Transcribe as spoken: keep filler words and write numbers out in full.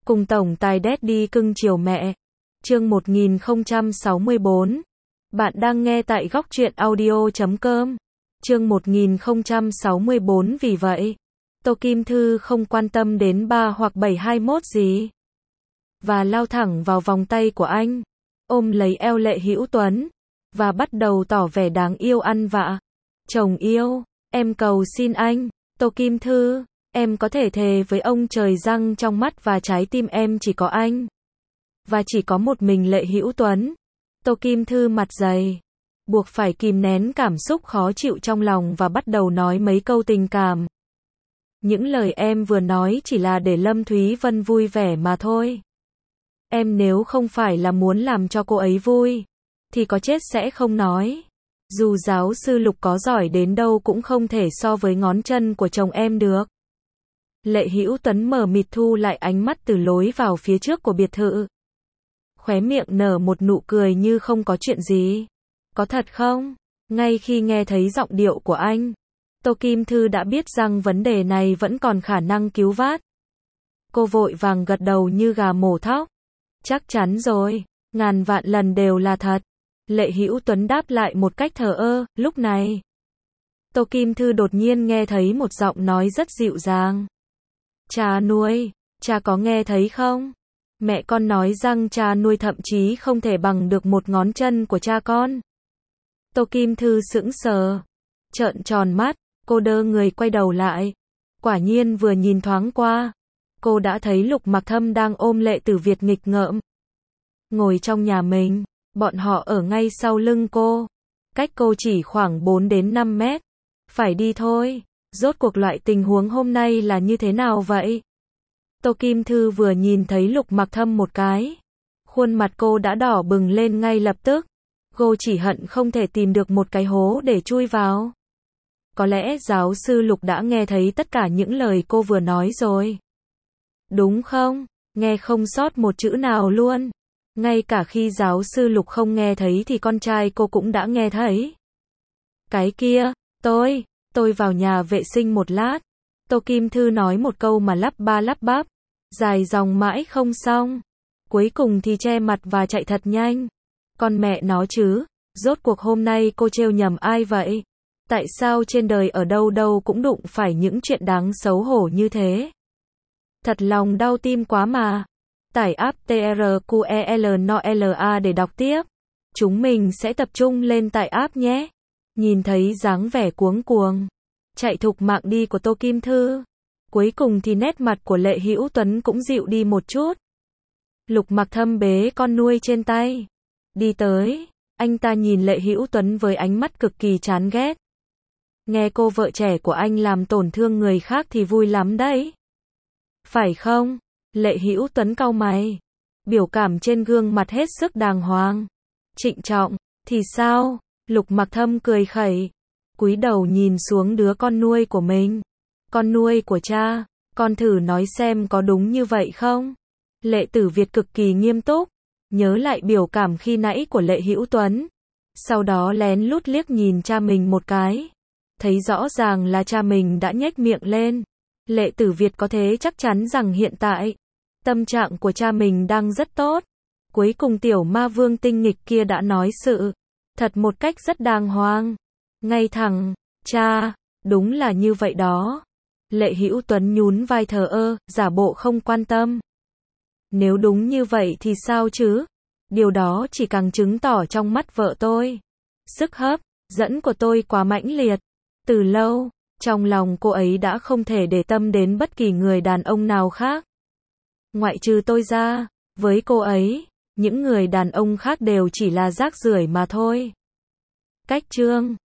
Cùng tổng tài Daddy cưng chiều mẹ. Chương một nghìn không trăm sáu mươi bốn. Bạn đang nghe tại góc truyện audio chấm com. Chương một nghìn không trăm sáu mươi bốn. Vì vậy, Tô Kim Thư không quan tâm đến ba hoặc bảy hai mốt gì, và lao thẳng vào vòng tay của anh, ôm lấy eo Lệ Hữu Tuấn, và bắt đầu tỏ vẻ đáng yêu ăn vạ. Chồng yêu, em cầu xin anh, Tô Kim Thư, em có thể thề với ông trời rằng trong mắt và trái tim em chỉ có anh, và chỉ có một mình Lệ Hữu Tuấn. Tô Kim Thư mặt dày, buộc phải kìm nén cảm xúc khó chịu trong lòng và bắt đầu nói mấy câu tình cảm. Những lời em vừa nói chỉ là để Lâm Thúy Vân vui vẻ mà thôi. Em nếu không phải là muốn làm cho cô ấy vui, thì có chết sẽ không nói. Dù giáo sư Lục có giỏi đến đâu cũng không thể so với ngón chân của chồng em được. Lệ Hữu Tuấn mờ mịt thu lại ánh mắt từ lối vào phía trước của biệt thự. Khóe miệng nở một nụ cười như không có chuyện gì. Có thật không? Ngay khi nghe thấy giọng điệu của anh, Tô Kim Thư đã biết rằng vấn đề này vẫn còn khả năng cứu vãt. Cô vội vàng gật đầu như gà mổ thóc. Chắc chắn rồi, ngàn vạn lần đều là thật. Lệ Hữu Tuấn đáp lại một cách thờ ơ. Lúc này, Tô Kim Thư đột nhiên nghe thấy một giọng nói rất dịu dàng. Cha nuôi, cha có nghe thấy không? Mẹ con nói rằng cha nuôi thậm chí không thể bằng được một ngón chân của cha con. Tô Kim Thư sững sờ, trợn tròn mắt, cô đơ người quay đầu lại. Quả nhiên vừa nhìn thoáng qua, cô đã thấy Lục Mặc Thâm đang ôm Lệ Tử Việt nghịch ngợm. Ngồi trong nhà mình, bọn họ ở ngay sau lưng cô, cách cô chỉ khoảng bốn đến năm mét. Phải đi thôi, rốt cuộc loại tình huống hôm nay là như thế nào vậy? Tô Kim Thư vừa nhìn thấy Lục Mặc Thâm một cái, khuôn mặt cô đã đỏ bừng lên ngay lập tức. Cô chỉ hận không thể tìm được một cái hố để chui vào. Có lẽ giáo sư Lục đã nghe thấy tất cả những lời cô vừa nói rồi. Đúng không? Nghe không sót một chữ nào luôn. Ngay cả khi giáo sư Lục không nghe thấy thì con trai cô cũng đã nghe thấy. Cái kia, tôi, tôi vào nhà vệ sinh một lát. Tô Kim Thư nói một câu mà lắp ba lắp bắp, dài dòng mãi không xong. Cuối cùng thì che mặt và chạy thật nhanh. Con mẹ nó chứ, rốt cuộc hôm nay cô trêu nhầm ai vậy? Tại sao trên đời ở đâu đâu cũng đụng phải những chuyện đáng xấu hổ như thế? Thật lòng đau tim quá mà. Tải app TRQELNOLA để đọc tiếp. Chúng mình sẽ tập trung lên tải app nhé. Nhìn thấy dáng vẻ cuống cuồng, chạy thục mạng đi của Tô Kim Thư, cuối cùng thì nét mặt của Lệ Hữu Tuấn cũng dịu đi một chút. Lục Mặc Thâm bế con nuôi trên tay, đi tới. Anh ta nhìn Lệ Hữu Tuấn với ánh mắt cực kỳ chán ghét. Nghe cô vợ trẻ của anh làm tổn thương người khác thì vui lắm đấy, phải không? Lệ Hữu Tuấn cau mày, biểu cảm trên gương mặt hết sức đàng hoàng, trịnh trọng. Thì sao? Lục Mặc Thâm cười khẩy, cúi đầu nhìn xuống đứa con nuôi của mình. Con nuôi của cha, con thử nói xem có đúng như vậy không? Lệ Tử Việt cực kỳ nghiêm túc, nhớ lại biểu cảm khi nãy của Lệ Hữu Tuấn, sau đó lén lút liếc nhìn cha mình một cái, thấy rõ ràng là cha mình đã nhếch miệng lên. Lệ Tử Việt có thể chắc chắn rằng hiện tại, tâm trạng của cha mình đang rất tốt. Cuối cùng tiểu ma vương tinh nghịch kia đã nói sự thật một cách rất đàng hoàng, ngay thẳng. Cha, đúng là như vậy đó. Lệ Hữu Tuấn nhún vai thờ ơ, giả bộ không quan tâm. Nếu đúng như vậy thì sao chứ? Điều đó chỉ càng chứng tỏ trong mắt vợ tôi, sức hấp dẫn của tôi quá mãnh liệt. Từ lâu, trong lòng cô ấy đã không thể để tâm đến bất kỳ người đàn ông nào khác. Ngoại trừ tôi ra, với cô ấy, những người đàn ông khác đều chỉ là rác rưởi mà thôi. Cách chương